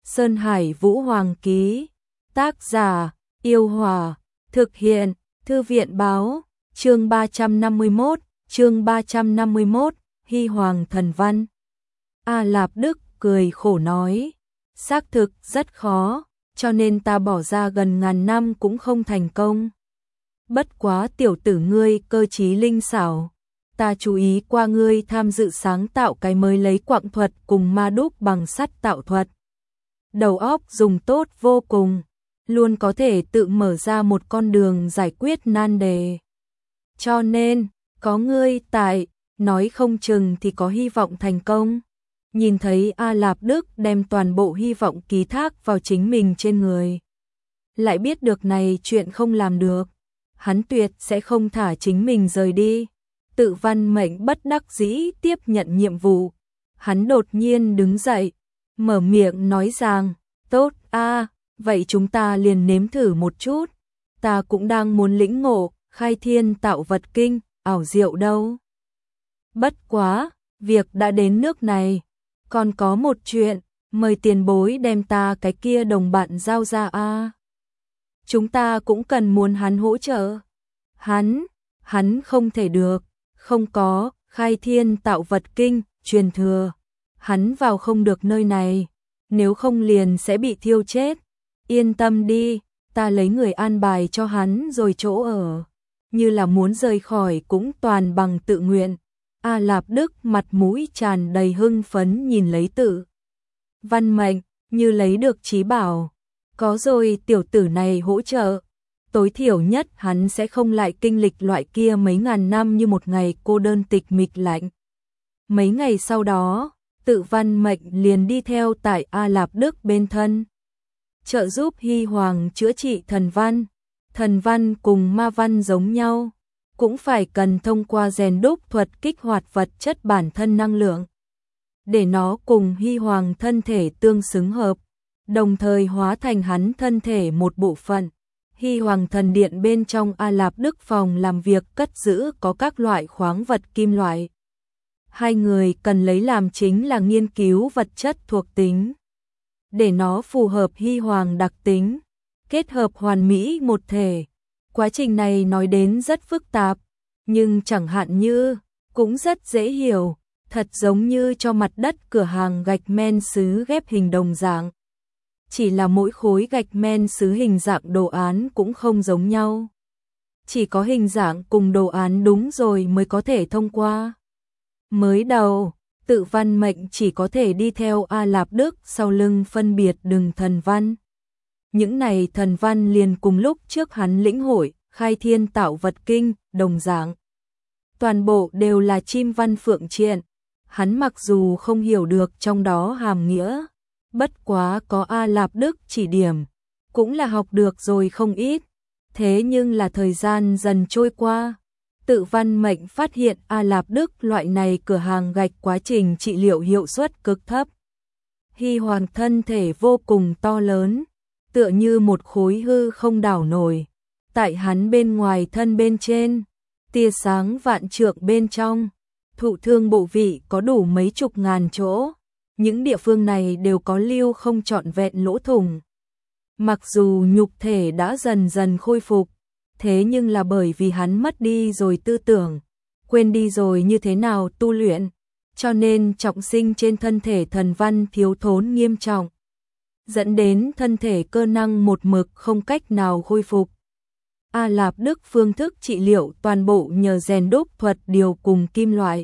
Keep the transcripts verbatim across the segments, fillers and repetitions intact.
Sơn Hải Vũ Hoàng ký. Tác giả: Yêu Hòa. Thực hiện: Thư viện báo. Chương ba trăm năm mươi mốt, chương ba trăm năm mươi mốt, Hy Hoàng thần văn. A Lạp Đức cười khổ nói, xác thực rất khó, cho nên ta bỏ ra gần ngàn năm cũng không thành công. Bất quá tiểu tử ngươi cơ trí linh xảo, ta chú ý qua ngươi tham dự sáng tạo cái mới lấy quặng thuật cùng ma đúc bằng sắt tạo thuật. Đầu óc dùng tốt vô cùng, luôn có thể tự mở ra một con đường giải quyết nan đề. Cho nên, có ngươi tại, nói không chừng thì có hy vọng thành công. Nhìn thấy A Lạp Đức đem toàn bộ hy vọng ký thác vào chính mình trên người. Lại biết được này chuyện không làm được, hắn tuyệt sẽ không thả chính mình rời đi. Tự Văn Mệnh bất đắc dĩ tiếp nhận nhiệm vụ. Hắn đột nhiên đứng dậy, mở miệng nói rằng, tốt a, vậy chúng ta liền nếm thử một chút. Ta cũng đang muốn lĩnh ngộ khai thiên tạo vật kinh, ảo diệu đâu. Bất quá, việc đã đến nước này, còn có một chuyện, mời tiền bối đem ta cái kia đồng bạn giao ra a. Chúng ta cũng cần muốn hắn hỗ trợ. Hắn, hắn không thể được, không có khai thiên tạo vật kinh, truyền thừa. Hắn vào không được nơi này, nếu không liền sẽ bị thiêu chết. Yên tâm đi, ta lấy người an bài cho hắn rồi chỗ ở. Như là muốn rời khỏi cũng toàn bằng tự nguyện. A Lạp Đức mặt mũi tràn đầy hưng phấn nhìn lấy Tự Văn Mệnh, như lấy được trí bảo. Có rồi tiểu tử này hỗ trợ, tối thiểu nhất hắn sẽ không lại kinh lịch loại kia mấy ngàn năm như một ngày cô đơn tịch mịch lạnh. Mấy ngày sau đó, Tự Văn Mệnh liền đi theo tại A Lạp Đức bên thân, trợ giúp Hy Hoàng chữa trị thần văn. Thần văn cùng ma văn giống nhau, cũng phải cần thông qua rèn đúc thuật kích hoạt vật chất bản thân năng lượng, để nó cùng Hy Hoàng thân thể tương xứng hợp, đồng thời hóa thành hắn thân thể một bộ phận. Hy Hoàng thần điện bên trong A Lạp Đức phòng làm việc cất giữ có các loại khoáng vật kim loại. Hai người cần lấy làm chính là nghiên cứu vật chất thuộc tính, để nó phù hợp Hy Hoàng đặc tính, kết hợp hoàn mỹ một thể. Quá trình này nói đến rất phức tạp, nhưng chẳng hạn như, cũng rất dễ hiểu, thật giống như cho mặt đất cửa hàng gạch men sứ ghép hình đồng dạng. Chỉ là mỗi khối gạch men sứ hình dạng đồ án cũng không giống nhau. Chỉ có hình dạng cùng đồ án đúng rồi mới có thể thông qua. Mới đầu, Tự Văn Mệnh chỉ có thể đi theo A Lạp Đức sau lưng phân biệt đường thần văn. Những này thần văn liền cùng lúc trước hắn lĩnh hội khai thiên tạo vật kinh, đồng dạng. Toàn bộ đều là chim văn phượng triện. Hắn mặc dù không hiểu được trong đó hàm nghĩa, bất quá có A Lạp Đức chỉ điểm, cũng là học được rồi không ít. Thế nhưng là thời gian dần trôi qua, Tự Văn Mệnh phát hiện A Lạp Đức loại này cửa hàng gạch quá trình trị liệu hiệu suất cực thấp. Hy Hoàng thân thể vô cùng to lớn, tựa như một khối hư không đảo nổi. Tại hắn bên ngoài thân bên trên, tia sáng vạn trượng bên trong, thụ thương bộ vị có đủ mấy chục ngàn chỗ. Những địa phương này đều có lưu không trọn vẹn lỗ thủng. Mặc dù nhục thể đã dần dần khôi phục, thế nhưng là bởi vì hắn mất đi rồi tư tưởng, quên đi rồi như thế nào tu luyện, cho nên trọng sinh trên thân thể thần văn thiếu thốn nghiêm trọng, dẫn đến thân thể cơ năng một mực không cách nào khôi phục. A Lạp Đức phương thức trị liệu toàn bộ nhờ rèn đúc thuật điều cùng kim loại.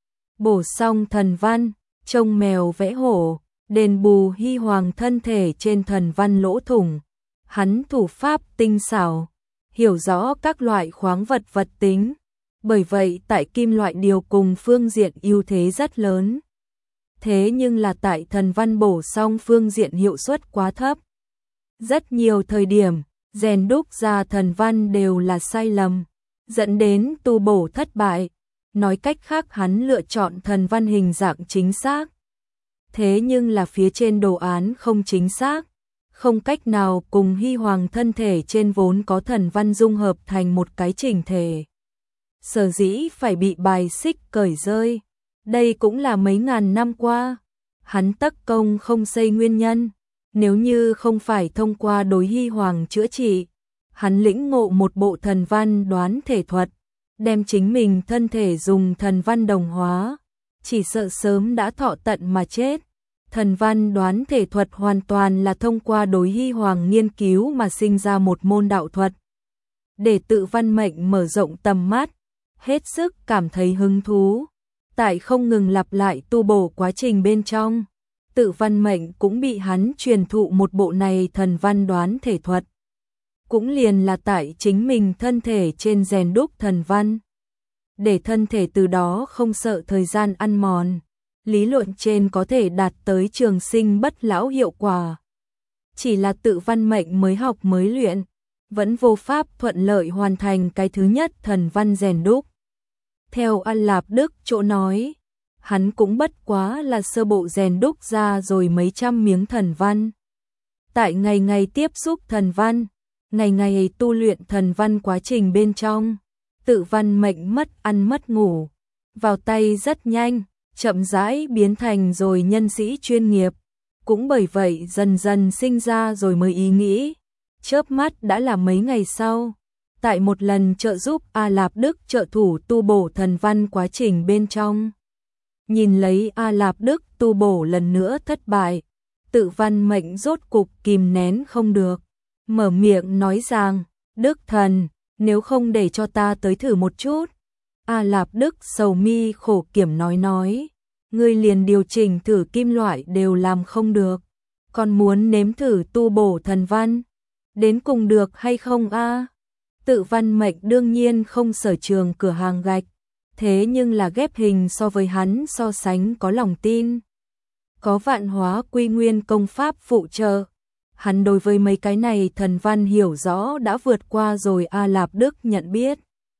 Bổ xong thần văn, trông mèo vẽ hổ, đền bù Hy Hoàng thân thể trên thần văn lỗ thủng. Hắn thủ pháp tinh xảo, hiểu rõ các loại khoáng vật vật tính, bởi vậy tại kim loại điều cùng phương diện ưu thế rất lớn. Thế nhưng là tại thần văn bổ xong phương diện hiệu suất quá thấp. Rất nhiều thời điểm, rèn đúc ra thần văn đều là sai lầm, dẫn đến tu bổ thất bại. Nói cách khác hắn lựa chọn thần văn hình dạng chính xác, thế nhưng là phía trên đồ án không chính xác, không cách nào cùng Hy Hoàng thân thể trên vốn có thần văn dung hợp thành một cái chỉnh thể. Sở dĩ phải bị bài xích cởi rơi, đây cũng là mấy ngàn năm qua hắn tất công không xây nguyên nhân. Nếu như không phải thông qua đối hy hoàng chữa trị, hắn lĩnh ngộ một bộ thần văn đoán thể thuật, đem chính mình thân thể dùng thần văn đồng hóa, chỉ sợ sớm đã thọ tận mà chết. Thần văn đoán thể thuật hoàn toàn là thông qua đối hy hoàng nghiên cứu mà sinh ra một môn đạo thuật. Để Tự Văn Mệnh mở rộng tầm mắt, hết sức cảm thấy hứng thú. Tại không ngừng lặp lại tu bổ quá trình bên trong, Tự Văn Mệnh cũng bị hắn truyền thụ một bộ này thần văn đoán thể thuật. Cũng liền là tại chính mình thân thể trên rèn đúc thần văn. Để thân thể từ đó không sợ thời gian ăn mòn, lý luận trên có thể đạt tới trường sinh bất lão hiệu quả. Chỉ là Tự Văn Mệnh mới học mới luyện, vẫn vô pháp thuận lợi hoàn thành cái thứ nhất thần văn rèn đúc. Theo A Lạp Đức chỗ nói, hắn cũng bất quá là sơ bộ rèn đúc ra rồi mấy trăm miếng thần văn. Tại ngày ngày tiếp xúc thần văn, ngày ngày tu luyện thần văn quá trình bên trong, Tự Văn Mệnh mất ăn mất ngủ, vào tay rất nhanh, chậm rãi biến thành rồi nhân sĩ chuyên nghiệp. Cũng bởi vậy dần dần sinh ra rồi mới ý nghĩ, chớp mắt đã là mấy ngày sau. Tại một lần trợ giúp A Lạp Đức trợ thủ tu bổ thần văn quá trình bên trong, nhìn lấy A Lạp Đức tu bổ lần nữa thất bại, Tự Văn Mệnh rốt cục kìm nén không được, mở miệng nói rằng, Đức thần, nếu không để cho ta tới thử một chút. A Lạp Đức sầu mi khổ kiểm nói nói, ngươi liền điều chỉnh thử kim loại đều làm không được, còn muốn nếm thử tu bổ thần văn, đến cùng được hay không a? Tự Văn Mệnh đương nhiên không sở trường cửa hàng gạch, thế nhưng là ghép hình so với hắn so sánh có lòng tin. Có vạn hóa quy nguyên công pháp phụ trợ, hắn đối với mấy cái này thần văn hiểu rõ đã vượt qua rồi A Lạp Đức nhận biết.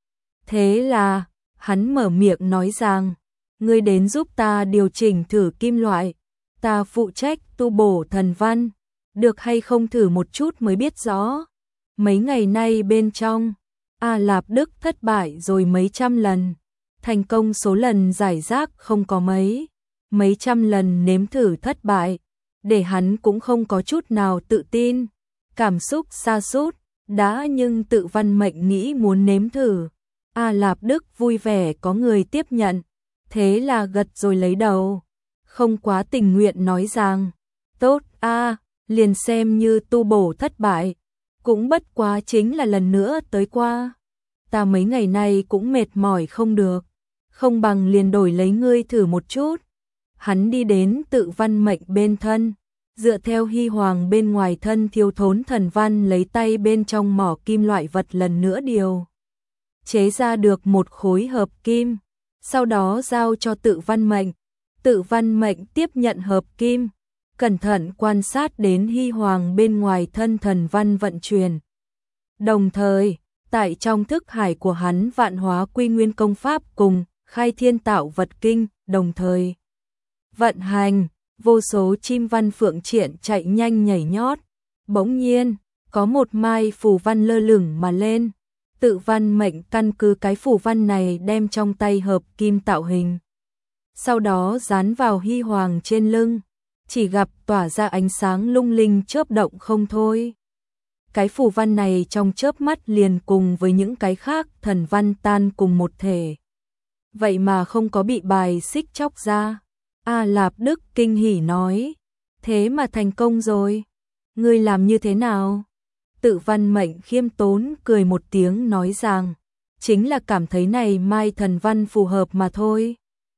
Thế là, hắn mở miệng nói rằng, ngươi đến giúp ta điều chỉnh thử kim loại, ta phụ trách tu bổ thần văn, được hay không thử một chút mới biết rõ. Mấy ngày nay bên trong, A Lạp Đức thất bại rồi mấy trăm lần, thành công số lần giải rác không có mấy, mấy trăm lần nếm thử thất bại, để hắn cũng không có chút nào tự tin, cảm xúc sa sút, đã nhưng Tự Văn Mệnh nghĩ muốn nếm thử. A Lạp Đức vui vẻ có người tiếp nhận, thế là gật rồi lấy đầu, không quá tình nguyện nói rằng, tốt a, liền xem như tu bổ thất bại, cũng bất quá chính là lần nữa tới qua. Ta mấy ngày nay cũng mệt mỏi không được, không bằng liền đổi lấy ngươi thử một chút. Hắn đi đến Tự Văn Mệnh bên thân, dựa theo hy hoàng bên ngoài thân thiếu thốn thần văn lấy tay bên trong mỏ kim loại vật lần nữa điều chế ra được một khối hợp kim, sau đó giao cho Tự Văn Mệnh. Tự Văn Mệnh tiếp nhận hợp kim, cẩn thận quan sát đến hy hoàng bên ngoài thân thần văn vận chuyển. Đồng thời, tại trong thức hải của hắn vạn hóa quy nguyên công pháp cùng khai thiên tạo vật kinh, đồng thời vận hành, vô số chim văn phượng triện chạy nhanh nhảy nhót. Bỗng nhiên, có một mai phù văn lơ lửng mà lên. Tự Văn Mệnh căn cứ cái phù văn này đem trong tay hợp kim tạo hình, sau đó dán vào hy hoàng trên lưng, chỉ gặp tỏa ra ánh sáng lung linh chớp động không thôi. Cái phù văn này trong chớp mắt liền cùng với những cái khác thần văn tan cùng một thể. Vậy mà không có bị bài xích chóc ra. A Lạp Đức kinh hỉ nói, thế mà thành công rồi. Ngươi làm như thế nào? Tự Văn Mệnh khiêm tốn cười một tiếng nói rằng, chính là cảm thấy này mai thần văn phù hợp mà thôi.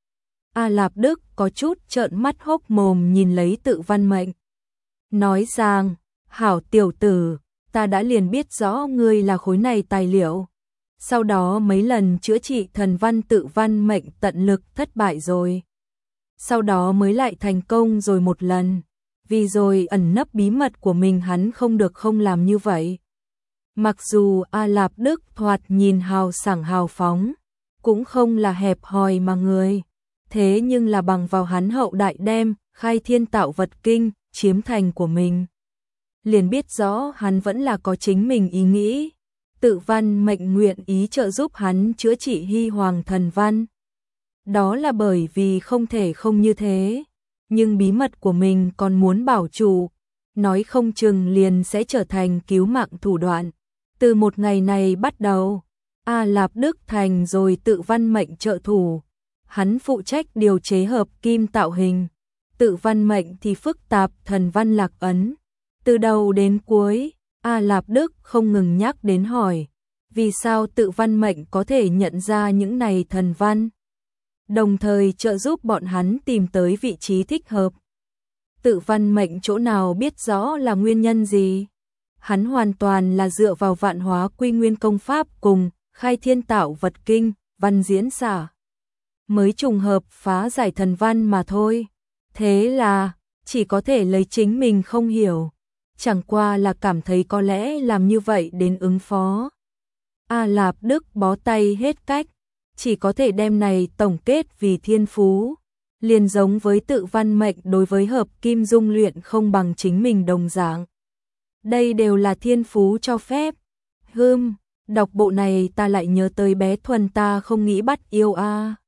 A Lạp Đức có chút trợn mắt hốc mồm nhìn lấy Tự Văn Mệnh, nói rằng, hảo tiểu tử, ta đã liền biết rõ ngươi là khối này tài liệu. Sau đó mấy lần chữa trị thần văn Tự Văn Mệnh tận lực thất bại rồi. Sau đó mới lại thành công rồi một lần. Vì rồi ẩn nấp bí mật của mình hắn không được không làm như vậy. Mặc dù A Lạp Đức thoạt nhìn hào sảng hào phóng, cũng không là hẹp hòi mà người. Thế nhưng là bằng vào hắn hậu đại đem khai thiên tạo vật kinh chiếm thành của mình, liền biết rõ hắn vẫn là có chính mình ý nghĩ. Tự Văn Mệnh nguyện ý trợ giúp hắn chữa trị hy hoàng thần văn, đó là bởi vì không thể không như thế. Nhưng bí mật của mình còn muốn bảo trụ, nói không chừng liền sẽ trở thành cứu mạng thủ đoạn. Từ một ngày này bắt đầu, A Lạp Đức thành rồi tự văn mệnh trợ thủ. Hắn phụ trách điều chế hợp kim tạo hình, tự văn mệnh thì phức tạp thần văn lạc ấn. Từ đầu đến cuối, A Lạp Đức không ngừng nhắc đến hỏi, vì sao tự văn mệnh có thể nhận ra những này thần văn, đồng thời trợ giúp bọn hắn tìm tới vị trí thích hợp. Tự văn mệnh chỗ nào biết rõ là nguyên nhân gì? Hắn hoàn toàn là dựa vào vạn hóa quy nguyên công pháp cùng khai thiên tạo vật kinh, văn diễn xả, mới trùng hợp phá giải thần văn mà thôi. Thế là, chỉ có thể lấy chính mình không hiểu. Chẳng qua là cảm thấy có lẽ làm như vậy đến ứng phó. A Lạp Đức bó tay hết cách, chỉ có thể đem này tổng kết vì thiên phú. Liền giống với tự văn mệnh đối với hợp kim dung luyện không bằng chính mình đồng dạng. Đây đều là thiên phú cho phép. Hưm, đọc bộ này ta lại nhớ tới bé Thuần ta không nghĩ bắt yêu a.